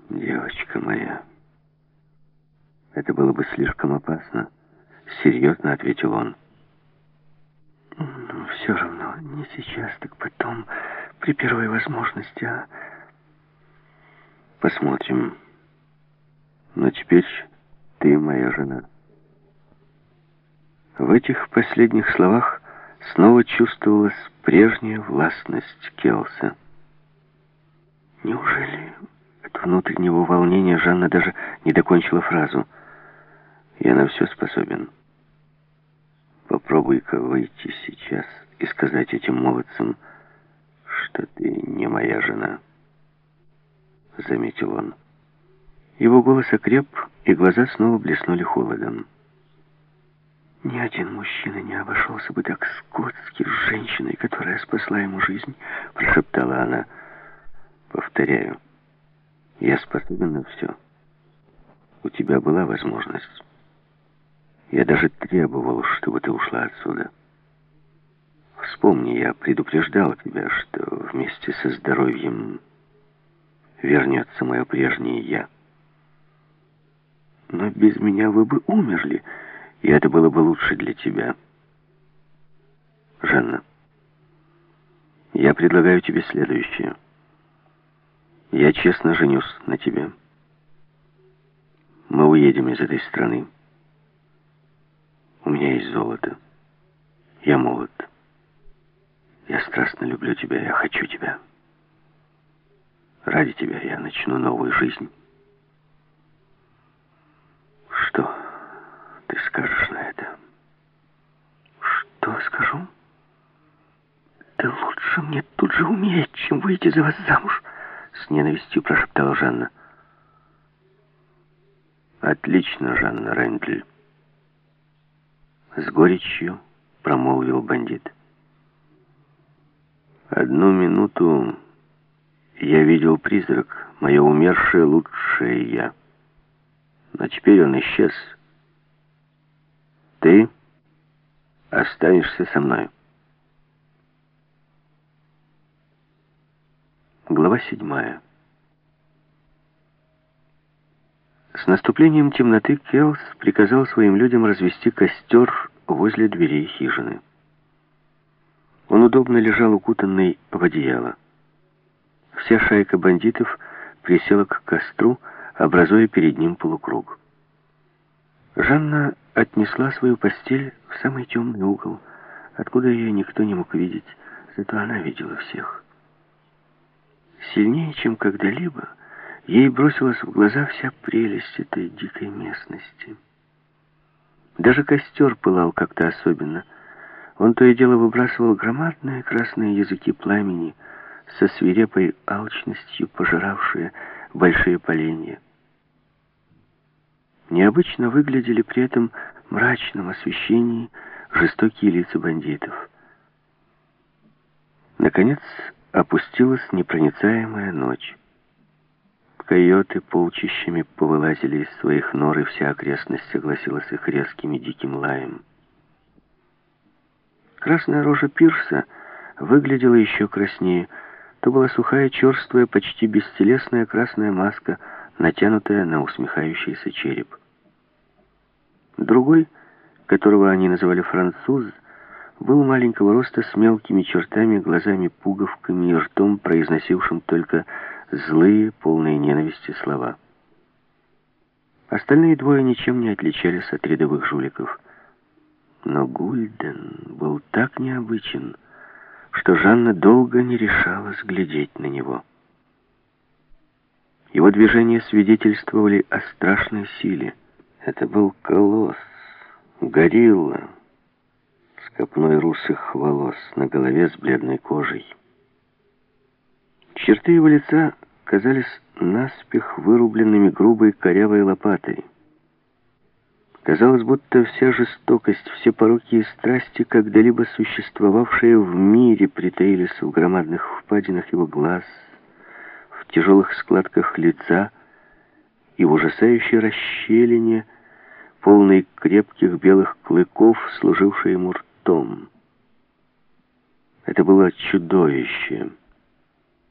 Девочка моя, это было бы слишком опасно. Серьезно ответил он. Ну, все равно, не сейчас, так потом, при первой возможности, а... Посмотрим. Но теперь ты моя жена. В этих последних словах снова чувствовалась прежняя властность Келса. Неужели... От внутреннего волнения Жанна даже не докончила фразу. «Я на все способен. Попробуй-ка выйти сейчас и сказать этим молодцам, что ты не моя жена», — заметил он. Его голос окреп, и глаза снова блеснули холодом. Ни один мужчина не обошелся бы так скотски с женщиной, которая спасла ему жизнь, — прошептала она. «Повторяю, я способен на все. У тебя была возможность. Я даже требовал, чтобы ты ушла отсюда. Вспомни, я предупреждал тебя, что вместе со здоровьем вернется мое прежнее «я». Но без меня вы бы умерли, и это было бы лучше для тебя. Жанна, я предлагаю тебе следующее. Я честно женюсь на тебе. Мы уедем из этой страны. У меня есть золото. Я молод. Я страстно люблю тебя, я хочу тебя. Ради тебя я начну новую жизнь. Что ты скажешь на это? Что скажу? Да лучше мне тут же умереть, чем выйти за вас замуж, с ненавистью прошептала Жанна. Отлично, Жанна Рендель. С горечью промолвил бандит. Одну минуту я видел призрак, мое умершее лучшее я. Но теперь он исчез. Ты останешься со мной. Глава 7. С наступлением темноты Келс приказал своим людям развести костер возле дверей хижины. Он удобно лежал укутанный в одеяло. Вся шайка бандитов присела к костру, образуя перед ним полукруг. Жанна отнесла свою постель в самый темный угол, откуда ее никто не мог видеть, зато она видела всех. Сильнее, чем когда-либо, ей бросилась в глаза вся прелесть этой дикой местности. Даже костер пылал как-то особенно. Он то и дело выбрасывал громадные красные языки пламени, со свирепой алчностью пожиравшие большие поленья. Необычно выглядели при этом мрачном освещении жестокие лица бандитов. Наконец опустилась непроницаемая ночь. Койоты полчищами повылазили из своих нор, и вся окрестность согласилась их резким и диким лаем. Красная рожа пирса выглядела еще краснее. То была сухая, черствая, почти бестелесная красная маска, натянутая на усмехающийся череп. Другой, которого они называли француз, был маленького роста, с мелкими чертами, глазами-пуговками и ртом, произносившим только злые, полные ненависти слова. Остальные двое ничем не отличались от рядовых жуликов. Но Гульден был так необычен, что Жанна долго не решалась глядеть на него. Его движения свидетельствовали о страшной силе. Это был колосс, горилла, с копной русых волос, на голове с бледной кожей. Черты его лица казались наспех вырубленными грубой корявой лопатой. Казалось, будто вся жестокость, все пороки и страсти, когда-либо существовавшие в мире, притаились в громадных впадинах его глаз, в тяжелых складках лица и в ужасающей расщелине, полной крепких белых клыков, служившей ему ртом. Это было чудовище,